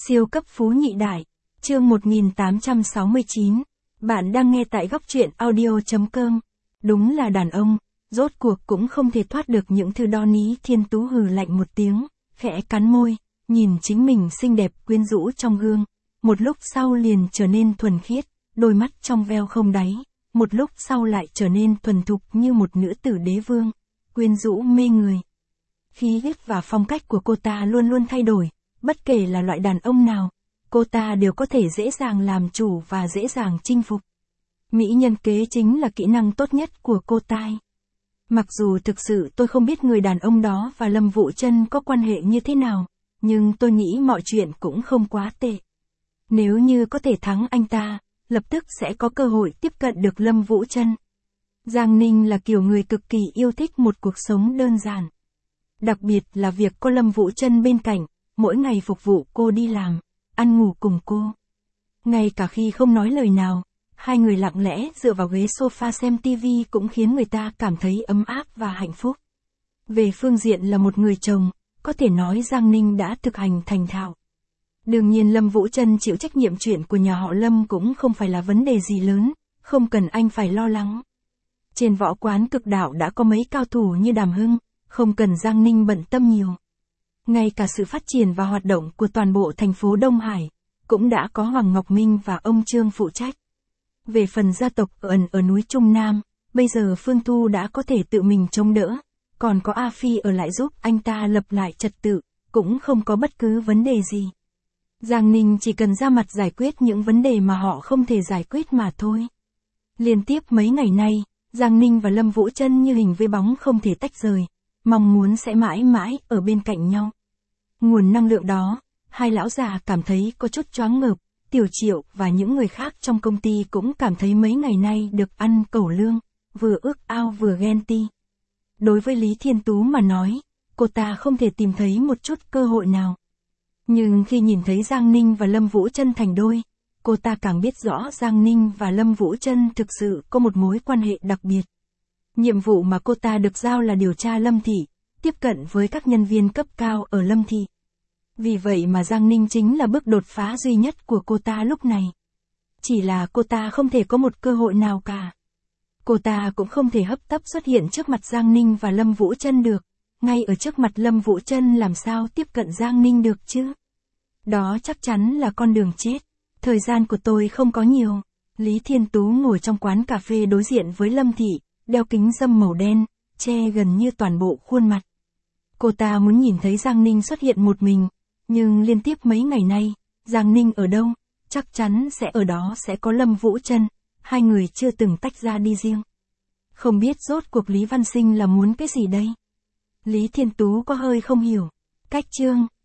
Siêu cấp phú nhị đại, chương 1869. Bạn đang nghe tại góc truyện audio.com. Đúng là đàn ông, rốt cuộc cũng không thể thoát được những thứ đó. Lý Thiên Tú hừ lạnh một tiếng, khẽ cắn môi, nhìn chính mình xinh đẹp quyến rũ trong gương. Một lúc sau liền trở nên thuần khiết, đôi mắt trong veo không đáy. Một lúc sau lại trở nên thuần thục như một nữ tử đế vương, quyến rũ mê người. Khí chất và phong cách của cô ta luôn luôn thay đổi. Bất kể là loại đàn ông nào, cô ta đều có thể dễ dàng làm chủ và dễ dàng chinh phục. Mỹ nhân kế chính là kỹ năng tốt nhất của cô ta. Mặc dù thực sự tôi không biết người đàn ông đó và Lâm Vũ Trân có quan hệ như thế nào, nhưng tôi nghĩ mọi chuyện cũng không quá tệ. Nếu như có thể thắng anh ta, lập tức sẽ có cơ hội tiếp cận được Lâm Vũ Trân. Giang Ninh là kiểu người cực kỳ yêu thích một cuộc sống đơn giản. Đặc biệt là việc có Lâm Vũ Trân bên cạnh, mỗi ngày phục vụ cô đi làm, ăn ngủ cùng cô. Ngay cả khi không nói lời nào, hai người lặng lẽ dựa vào ghế sofa xem tivi cũng khiến người ta cảm thấy ấm áp và hạnh phúc. Về phương diện là một người chồng, có thể nói Giang Ninh đã thực hành thành thạo. Đương nhiên Lâm Vũ Trân chịu trách nhiệm chuyện của nhà họ Lâm cũng không phải là vấn đề gì lớn, không cần anh phải lo lắng. Trên võ quán cực đạo đã có mấy cao thủ như Đàm Hưng, không cần Giang Ninh bận tâm nhiều. Ngay cả sự phát triển và hoạt động của toàn bộ thành phố Đông Hải, cũng đã có Hoàng Ngọc Minh và ông Trương phụ trách. Về phần gia tộc ở núi Trung Nam, bây giờ Phương Thu đã có thể tự mình chống đỡ, còn có A Phi ở lại giúp anh ta lập lại trật tự, cũng không có bất cứ vấn đề gì. Giang Ninh chỉ cần ra mặt giải quyết những vấn đề mà họ không thể giải quyết mà thôi. Liên tiếp mấy ngày nay, Giang Ninh và Lâm Vũ Trân như hình với bóng không thể tách rời, mong muốn sẽ mãi mãi ở bên cạnh nhau. Nguồn năng lượng đó, hai lão già cảm thấy có chút choáng ngợp, Tiểu Triệu và những người khác trong công ty cũng cảm thấy mấy ngày nay được ăn cẩu lương, vừa ước ao vừa ghen tị. Đối với Lý Thiên Tú mà nói, cô ta không thể tìm thấy một chút cơ hội nào. Nhưng khi nhìn thấy Giang Ninh và Lâm Vũ Trân thành đôi, cô ta càng biết rõ Giang Ninh và Lâm Vũ Trân thực sự có một mối quan hệ đặc biệt. Nhiệm vụ mà cô ta được giao là điều tra Lâm Thị, tiếp cận với các nhân viên cấp cao ở Lâm Thị. Vì vậy mà Giang Ninh chính là bước đột phá duy nhất của cô ta lúc này. Chỉ là cô ta không thể có một cơ hội nào cả. Cô ta cũng không thể hấp tấp xuất hiện trước mặt Giang Ninh và Lâm Vũ Trân được. Ngay ở trước mặt Lâm Vũ Trân làm sao tiếp cận Giang Ninh được chứ? Đó chắc chắn là con đường chết. Thời gian của tôi không có nhiều. Lý Thiên Tú ngồi trong quán cà phê đối diện với Lâm Thị, đeo kính râm màu đen, che gần như toàn bộ khuôn mặt. Cô ta muốn nhìn thấy Giang Ninh xuất hiện một mình, nhưng liên tiếp mấy ngày nay, Giang Ninh ở đâu, chắc chắn sẽ ở đó sẽ có Lâm Vũ Trân, hai người chưa từng tách ra đi riêng. Không biết rốt cuộc Lý Văn Sinh là muốn cái gì đây? Lý Thiên Tú có hơi không hiểu. Cách chương